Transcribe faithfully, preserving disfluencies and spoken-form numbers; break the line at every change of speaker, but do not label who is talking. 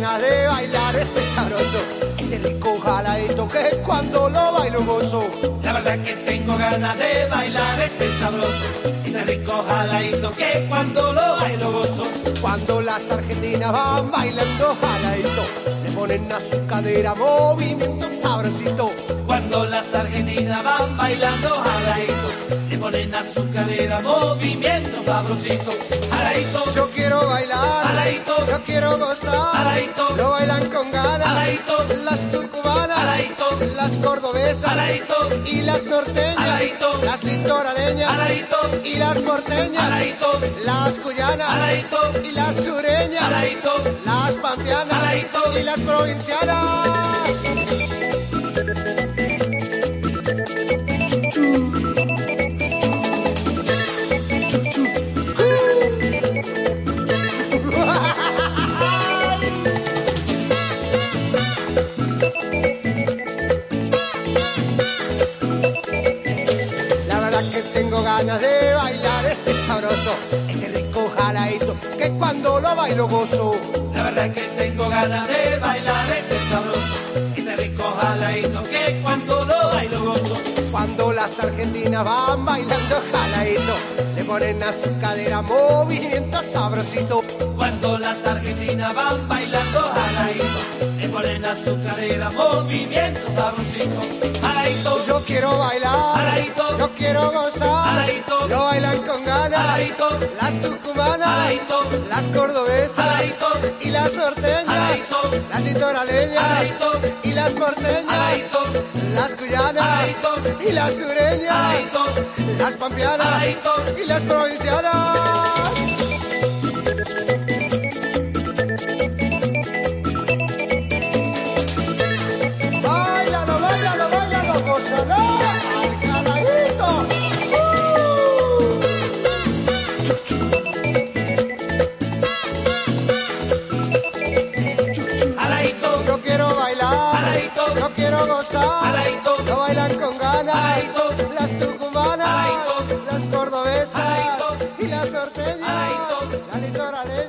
ganas de bailar este sabroso, este rico jaladito que cuando lo bailo gozo.
La verdad que tengo ganas de bailar este sabroso, este rico jaladito que cuando lo bailo gozo.
Cuando las argentinas van bailando jaladito, le ponen a su cadera movimiento sabrosito.
Cuando las argentinas van bailando jaladito, le ponen a su cadera movimiento sabrosito. Jaladito,
yo quiero bailar,
jaladito,
yo quiero gozar,
jaladito,
lo bailan con ganas,
jaladito,
las tucumanas,
jaladito,
las cordobesas,
jaladito,
y las norteñas,
jaladito,
las litoraleñas,
jaladito,
y las porteñas,
jaladito,
las cuyanas,
jaladito,
y las sureñas,
jaladito,
las pampeanas,
jaladito,
y las provincianas. Tengo ganas de bailar este sabroso, este rico jaladito que cuando lo bailo gozo.
La verdad que tengo ganas de bailar este sabroso, este rico jaladito que cuando lo bailo gozo.
Cuando las argentinas van bailando jaladito, le ponen a su cadera movimiento sabrosito.
Cuando las argentinas van bailando jaladito, le ponen a su cadera movimiento sabrosito. Jaladito,
yo quiero bailar,
jaladito,
yo quiero gozar,
jaladito,
lo bailan con ganas,
jaladito,
las tucumanas,
jaladito,
las cordobesas,
jaladito,
y las norteñas,
jaladito,
las litoraleñas,
jaladito,
y las porteñas,
jaladito,
las cuyanas,
jaladito,
y las sureñas,
jaladito,
las pampeanas,
jaladito,
y las provincianas. Báilalo, báilalo, báilalo, gózalo, al jaladito.
jaladito,
yo quiero bailar,
jaladito,
yo quiero gozar,
jaladito,
lo bailan con ganas,
jaladito,
las tucumanas,
jaladito,
las cordobesas,
jaladito,
y las norteñas,
jaladito,
la litoraleña.